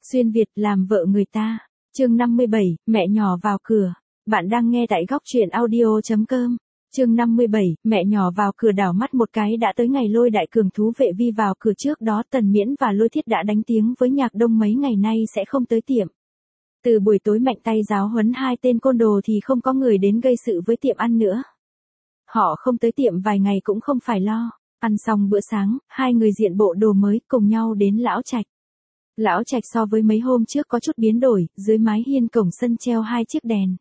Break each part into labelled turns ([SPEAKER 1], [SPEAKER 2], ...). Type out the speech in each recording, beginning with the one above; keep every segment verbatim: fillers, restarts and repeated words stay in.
[SPEAKER 1] Xuyên Việt làm vợ người ta. Chương năm mươi bảy, mẹ nhỏ vào cửa. Bạn đang nghe tại góc truyện audio chấm com. Chương năm mươi bảy, mẹ nhỏ vào cửa. Đảo mắt một cái đã tới ngày Lôi Đại Cường thú vệ vi vào cửa. Trước đó Tần Miễn và Lôi Thiết đã đánh tiếng với Nhạc Đông mấy ngày nay sẽ không tới tiệm. Từ buổi tối mạnh tay giáo huấn hai tên côn đồ thì không có người đến gây sự với tiệm ăn nữa. Họ không tới tiệm vài ngày cũng không phải lo. Ăn xong bữa sáng, hai người diện bộ đồ mới cùng nhau đến Lão Trạch. Lão Trạch so với mấy hôm trước có chút biến đổi, dưới mái hiên cổng sân treo hai chiếc đèn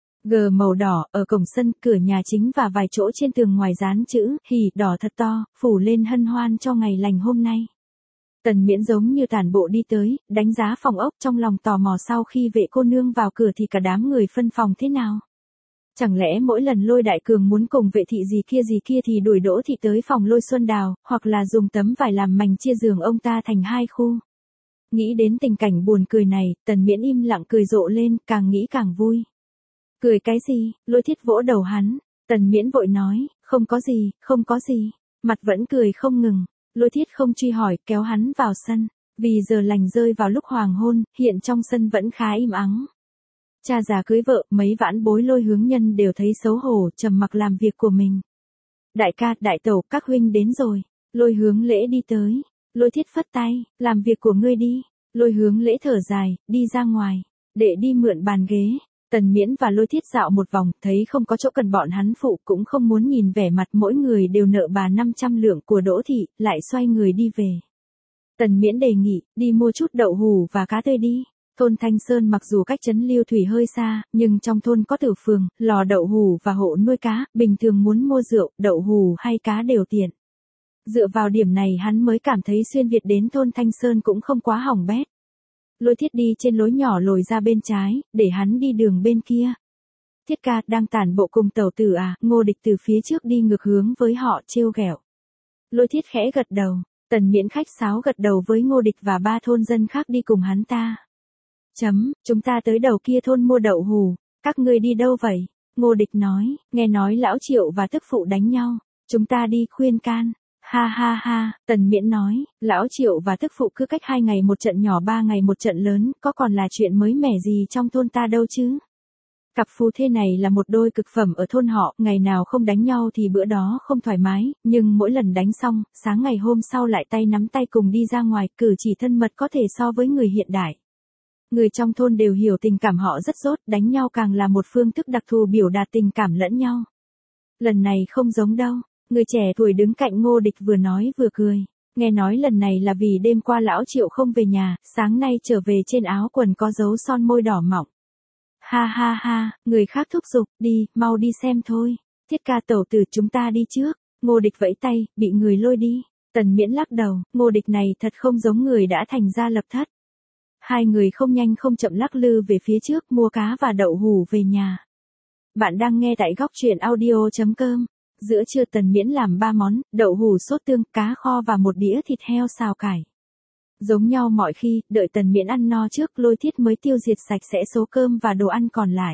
[SPEAKER 1] gờ màu đỏ, ở cổng sân, cửa nhà chính và vài chỗ trên tường ngoài dán chữ hỉ đỏ thật to, phủ lên hân hoan cho ngày lành hôm nay. Tần Miễn giống như tản bộ đi tới, đánh giá phòng ốc, trong lòng tò mò sau khi vệ cô nương vào cửa thì cả đám người phân phòng thế nào. Chẳng lẽ mỗi lần Lôi Đại Cường muốn cùng vệ thị gì kia gì kia thì đuổi Đỗ thị tới phòng Lôi Xuân Đào, hoặc là dùng tấm vải làm mảnh chia giường ông ta thành hai khu. Nghĩ đến tình cảnh buồn cười này, Tần Miễn im lặng cười rộ lên, càng nghĩ càng vui. Cười cái gì? Lôi Thiết vỗ đầu hắn. Tần Miễn vội nói, không có gì, không có gì. Mặt vẫn cười không ngừng. Lôi Thiết không truy hỏi, kéo hắn vào sân. Vì giờ lành rơi vào lúc hoàng hôn, hiện trong sân vẫn khá im ắng. Cha già cưới vợ, mấy vãn bối Lôi Hướng Nhân đều thấy xấu hổ, trầm mặc làm việc của mình. Đại ca, đại tẩu, các huynh đến rồi. Lôi Hướng Lễ đi tới. Lôi Thiết phất tay, làm việc của ngươi đi. Lôi Hướng Lễ thở dài, đi ra ngoài. Để đi mượn bàn ghế. Tần Miễn và Lôi Thiết dạo một vòng, thấy không có chỗ cần bọn hắn phụ, cũng không muốn nhìn vẻ mặt mỗi người đều nợ bà năm trăm lượng của Đỗ thị, lại xoay người đi về. Tần Miễn đề nghị, đi mua chút đậu hủ và cá tươi đi. Thôn Thanh Sơn mặc dù cách trấn Liêu Thủy hơi xa, nhưng trong thôn có tử phường, lò đậu hủ và hộ nuôi cá, bình thường muốn mua rượu, đậu hủ hay cá đều tiện. Dựa vào điểm này hắn mới cảm thấy Xuyên Việt đến thôn Thanh Sơn cũng không quá hỏng bét. Lôi Thiết đi trên lối nhỏ lồi ra bên trái, để hắn đi đường bên kia. Thiết ca, đang tản bộ cùng tẩu tử à? Ngô Địch từ phía trước đi ngược hướng với họ, trêu ghẹo. Lôi Thiết khẽ gật đầu. Tần Miễn khách sáo gật đầu với Ngô Địch và ba thôn dân khác đi cùng hắn ta. Chấm, chúng ta tới đầu kia thôn mua đậu hủ. Các ngươi đi đâu vậy? Ngô Địch nói, nghe nói lão Triệu và tức phụ đánh nhau. Chúng ta đi khuyên can. Ha ha ha, Tần Miễn nói, lão Triệu và tức phụ cứ cách hai ngày một trận nhỏ ba ngày một trận lớn, có còn là chuyện mới mẻ gì trong thôn ta đâu chứ. Cặp phu thê này là một đôi cực phẩm ở thôn họ, ngày nào không đánh nhau thì bữa đó không thoải mái, nhưng mỗi lần đánh xong, sáng ngày hôm sau lại tay nắm tay cùng đi ra ngoài, cử chỉ thân mật có thể so với người hiện đại. Người trong thôn đều hiểu tình cảm họ rất tốt, đánh nhau càng là một phương thức đặc thù biểu đạt tình cảm lẫn nhau. Lần này không giống đâu. Người trẻ tuổi đứng cạnh Ngô Địch vừa nói vừa cười. Nghe nói lần này là vì đêm qua lão Triệu không về nhà, sáng nay trở về trên áo quần có dấu son môi đỏ mọng. Ha ha ha, người khác thúc giục, đi, mau đi xem thôi. Thiết ca, tẩu tử, chúng ta đi trước. Ngô Địch vẫy tay, bị người lôi đi. Tần Miễn lắc đầu, Ngô Địch này thật không giống người đã thành ra lập thất. Hai người không nhanh không chậm lắc lư về phía trước, mua cá và đậu hủ về nhà. Bạn đang nghe tại góc truyện audio chấm com. Giữa trưa Tần Miễn làm ba món, đậu hủ sốt tương, cá kho và một đĩa thịt heo xào cải. Giống nhau mọi khi, đợi Tần Miễn ăn no trước, Lôi Thiết mới tiêu diệt sạch sẽ số cơm và đồ ăn còn lại.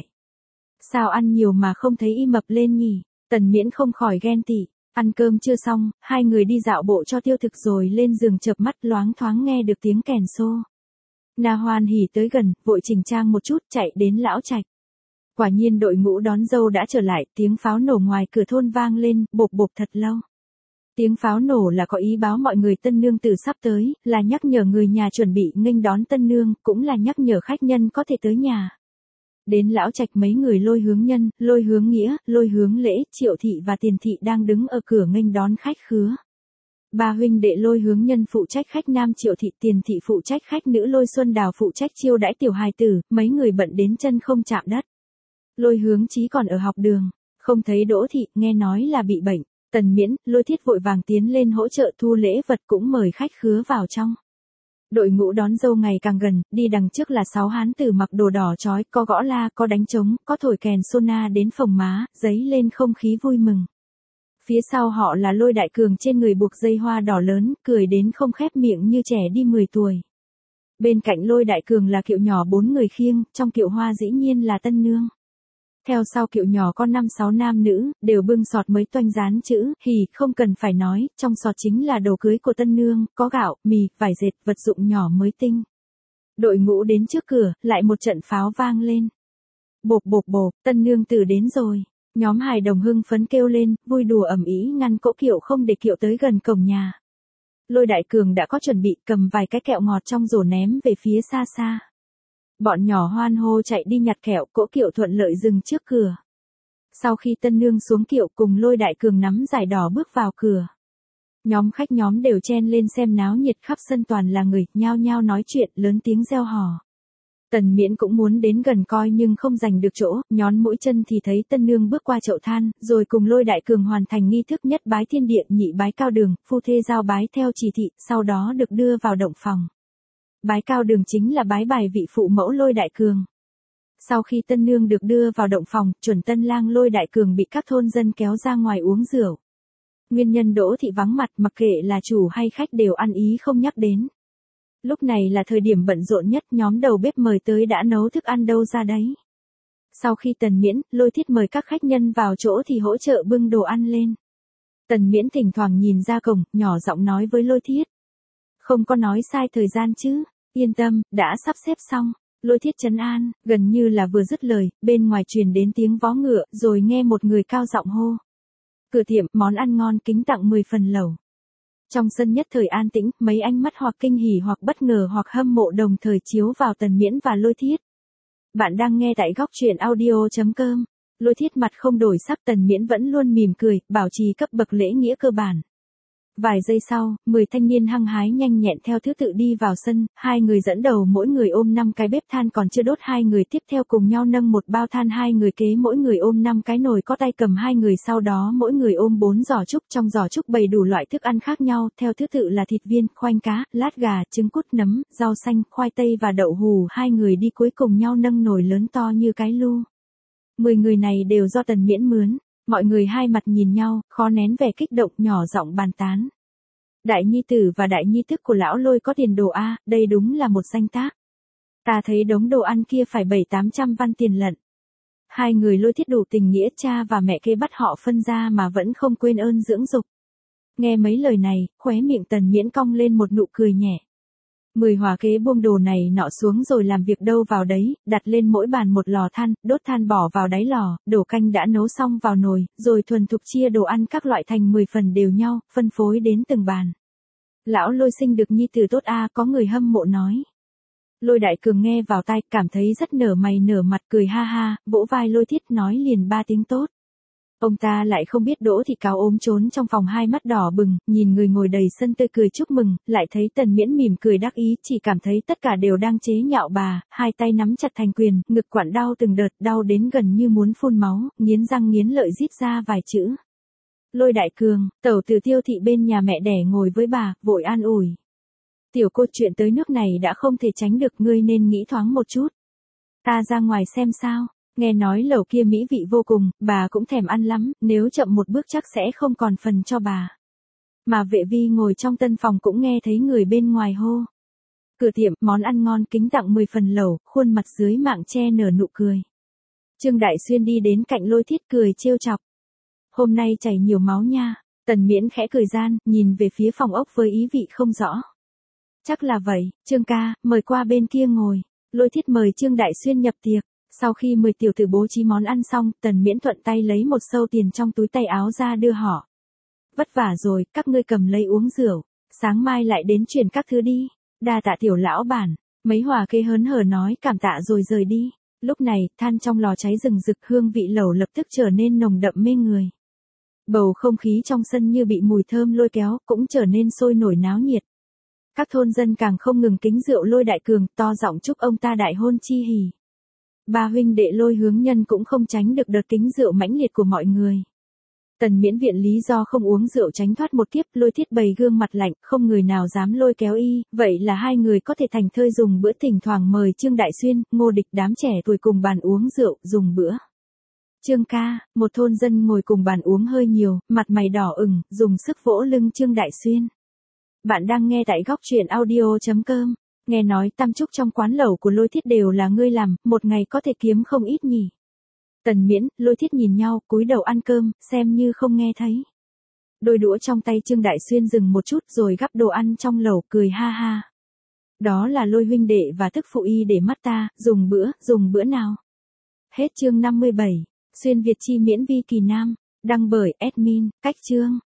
[SPEAKER 1] Sao ăn nhiều mà không thấy y mập lên nhỉ? Tần Miễn không khỏi ghen tị. Ăn cơm chưa xong, hai người đi dạo bộ cho tiêu thực rồi lên giường chợp mắt loáng thoáng nghe được tiếng kèn xô. Na Hoan hỉ tới gần, vội chỉnh trang một chút, chạy đến Lão Trạch. Quả nhiên đội ngũ đón dâu đã trở lại, tiếng pháo nổ ngoài cửa thôn vang lên, bộp bộp thật lâu. Tiếng pháo nổ là có ý báo mọi người tân nương tử sắp tới, là nhắc nhở người nhà chuẩn bị nghênh đón tân nương, cũng là nhắc nhở khách nhân có thể tới nhà. Đến Lão Trạch mấy người Lôi Hướng Nhân, Lôi Hướng Nghĩa, Lôi Hướng Lễ, Triệu thị và Tiền thị đang đứng ở cửa nghênh đón khách khứa. Ba huynh đệ Lôi Hướng Nhân phụ trách khách nam, Triệu thị, Tiền thị phụ trách khách nữ, Lôi Xuân Đào phụ trách chiêu đãi tiểu hài tử, mấy người bận đến chân không chạm đất. Lôi Hướng Chí còn ở học đường, không thấy Đỗ thị, nghe nói là bị bệnh. Tần Miễn, Lôi Thiết vội vàng tiến lên hỗ trợ thu lễ vật, cũng mời khách khứa vào trong. Đội ngũ đón dâu ngày càng gần, đi đằng trước là sáu hán tử mặc đồ đỏ chói, có gõ la, có đánh trống, có thổi kèn sona đến phồng má, dấy lên không khí vui mừng. Phía sau họ là Lôi Đại Cường trên người buộc dây hoa đỏ lớn, cười đến không khép miệng như trẻ đi mười tuổi. Bên cạnh Lôi Đại Cường là kiệu nhỏ bốn người khiêng, trong kiệu hoa dĩ nhiên là tân nương. Theo sau kiệu nhỏ có năm sáu nam nữ, đều bưng sọt mới toanh dán chữ, hỉ, không cần phải nói, trong sọt chính là đồ cưới của tân nương, có gạo, mì, vải dệt, vật dụng nhỏ mới tinh. Đội ngũ đến trước cửa, lại một trận pháo vang lên. Bộp bộp bộp, tân nương tử đến rồi. Nhóm hài đồng hưng phấn kêu lên, vui đùa ầm ĩ ngăn cỗ kiệu không để kiệu tới gần cổng nhà. Lôi Đại Cường đã có chuẩn bị, cầm vài cái kẹo ngọt trong rổ ném về phía xa xa. Bọn nhỏ hoan hô chạy đi nhặt kẹo, cỗ kiệu thuận lợi dừng trước cửa. Sau khi tân nương xuống kiệu cùng Lôi Đại Cường nắm giải đỏ bước vào cửa. Nhóm khách nhóm đều chen lên xem náo nhiệt, khắp sân toàn là người, nhao nhao nói chuyện, lớn tiếng reo hò. Tần Miễn cũng muốn đến gần coi nhưng không giành được chỗ, nhón mũi chân thì thấy tân nương bước qua chậu than, rồi cùng Lôi Đại Cường hoàn thành nghi thức nhất bái thiên địa, nhị bái cao đường, phu thê giao bái theo chỉ thị, sau đó được đưa vào động phòng. Bái cao đường chính là bái bài vị phụ mẫu Lôi Đại Cường. Sau khi tân nương được đưa vào động phòng, chuẩn tân lang Lôi Đại Cường bị các thôn dân kéo ra ngoài uống rượu. Nguyên nhân Đỗ thị vắng mặt, mặc kệ là chủ hay khách đều ăn ý không nhắc đến. Lúc này là thời điểm bận rộn nhất, nhóm đầu bếp mời tới đã nấu thức ăn đâu ra đấy. Sau khi Tần Miễn, Lôi Thiết mời các khách nhân vào chỗ thì hỗ trợ bưng đồ ăn lên. Tần Miễn thỉnh thoảng nhìn ra cổng, nhỏ giọng nói với Lôi Thiết. Không có nói sai thời gian chứ, yên tâm, đã sắp xếp xong. Lôi Thiết trấn an, gần như là vừa dứt lời, bên ngoài truyền đến tiếng vó ngựa, rồi nghe một người cao giọng hô. Cửa tiệm, món ăn ngon kính tặng mười phần lẩu. Trong sân nhất thời an tĩnh, mấy ánh mắt hoặc kinh hỉ hoặc bất ngờ hoặc hâm mộ đồng thời chiếu vào Tần Miễn và Lôi Thiết. Bạn đang nghe tại góc truyện audio chấm com. Lôi Thiết mặt không đổi sắc, Tần Miễn vẫn luôn mỉm cười, bảo trì cấp bậc lễ nghĩa cơ bản. Vài giây sau, mười thanh niên hăng hái nhanh nhẹn theo thứ tự đi vào sân, hai người dẫn đầu mỗi người ôm năm cái bếp than còn chưa đốt, hai người tiếp theo cùng nhau nâng một bao than, hai người kế mỗi người ôm năm cái nồi có tay cầm, hai người sau đó mỗi người ôm bốn giỏ trúc, trong giỏ trúc bày đủ loại thức ăn khác nhau, theo thứ tự là thịt viên, khoanh cá, lát gà, trứng cút, nấm, rau xanh, khoai tây và đậu hù, hai người đi cuối cùng nhau nâng nồi lớn to như cái lu. Mười người này đều do Tần Miễn mướn. Mọi người hai mặt nhìn nhau, khó nén vẻ kích động, nhỏ giọng bàn tán. Đại nhi tử và đại nhi thức của lão Lôi có tiền đồ a, đây đúng là một danh tác. Ta thấy đống đồ ăn kia phải bảy tám trăm văn tiền lận. Hai người Lôi Thiết đủ tình nghĩa, cha và mẹ kế bắt họ phân ra mà vẫn không quên ơn dưỡng dục. Nghe mấy lời này, khóe miệng Tần Miễn cong lên một nụ cười nhẹ. Mười hòa kế buông đồ này nọ xuống rồi làm việc đâu vào đấy, đặt lên mỗi bàn một lò than, đốt than bỏ vào đáy lò, đổ canh đã nấu xong vào nồi, rồi thuần thục chia đồ ăn các loại thành mười phần đều nhau, phân phối đến từng bàn. Lão Lôi sinh được nhi tử tốt a, có người hâm mộ nói. Lôi Đại Cường nghe vào tai, cảm thấy rất nở mày nở mặt, cười ha ha, vỗ vai Lôi Thiết nói liền ba tiếng tốt. Ông ta lại không biết Đỗ thị cáo ốm trốn trong phòng, hai mắt đỏ bừng, nhìn người ngồi đầy sân tươi cười chúc mừng, lại thấy Tần Miễn mỉm cười đắc ý, chỉ cảm thấy tất cả đều đang chế nhạo bà, hai tay nắm chặt thành quyền, ngực quặn đau từng đợt, đau đến gần như muốn phun máu, nghiến răng nghiến lợi rít ra vài chữ. Lôi Đại Cường, tẩu tử Tiêu thị bên nhà mẹ đẻ ngồi với bà, vội an ủi. Tiểu cô, chuyện tới nước này đã không thể tránh được, ngươi nên nghĩ thoáng một chút. Ta ra ngoài xem sao. Nghe nói lẩu kia mỹ vị vô cùng, bà cũng thèm ăn lắm, nếu chậm một bước chắc sẽ không còn phần cho bà. Mà Vệ Vi ngồi trong tân phòng cũng nghe thấy người bên ngoài hô. Cửa tiệm, món ăn ngon kính tặng mười phần lẩu, khuôn mặt dưới mạng che nở nụ cười. Trương Đại Xuyên đi đến cạnh Lôi Thiết cười trêu chọc. Hôm nay chảy nhiều máu nha. Tần Miễn khẽ cười gian, nhìn về phía phòng ốc với ý vị không rõ. Chắc là vậy, Trương ca, mời qua bên kia ngồi. Lôi Thiết mời Trương Đại Xuyên nhập tiệc. Sau khi mười tiểu tử bố trí món ăn xong, Tần Miễn thuận tay lấy một sâu tiền trong túi tay áo ra đưa họ. Vất vả rồi, các ngươi cầm lấy uống rượu, sáng mai lại đến chuyển các thứ đi. Đa tạ tiểu lão bản, mấy hòa kế hớn hở nói cảm tạ rồi rời đi. Lúc này, than trong lò cháy rừng rực, hương vị lẩu lập tức trở nên nồng đậm mê người. Bầu không khí trong sân như bị mùi thơm lôi kéo, cũng trở nên sôi nổi náo nhiệt. Các thôn dân càng không ngừng kính rượu Lôi Đại Cường, to giọng chúc ông ta đại hôn chi hỉ. Ba huynh đệ Lôi Hướng Nhân cũng không tránh được đợt kính rượu mãnh liệt của mọi người. Tần Miễn viện lý do không uống rượu tránh thoát một kiếp, Lôi Thiết bày gương mặt lạnh, không người nào dám lôi kéo y, vậy là hai người có thể thành thơi dùng bữa, thỉnh thoảng mời Trương Đại Xuyên, Ngô Địch đám trẻ tuổi cùng bàn uống rượu, dùng bữa. Trương ca, một thôn dân ngồi cùng bàn uống hơi nhiều, mặt mày đỏ ửng, dùng sức vỗ lưng Trương Đại Xuyên. Bạn đang nghe tại góc truyện audio chấm com. Nghe nói tam trúc trong quán lẩu của Lôi Thiết đều là ngươi làm, một ngày có thể kiếm không ít nhỉ. Tần Miễn, Lôi Thiết nhìn nhau, cúi đầu ăn cơm, xem như không nghe thấy. Đôi đũa trong tay Trương Đại Xuyên dừng một chút rồi gắp đồ ăn trong lẩu, cười ha ha. Đó là lôi huynh đệ và thức phụ y để mắt ta, dùng bữa, dùng bữa nào. Hết chương năm mươi bảy. Xuyên Việt chi miễn vi kỳ nam. Đăng bởi admin, cách chương.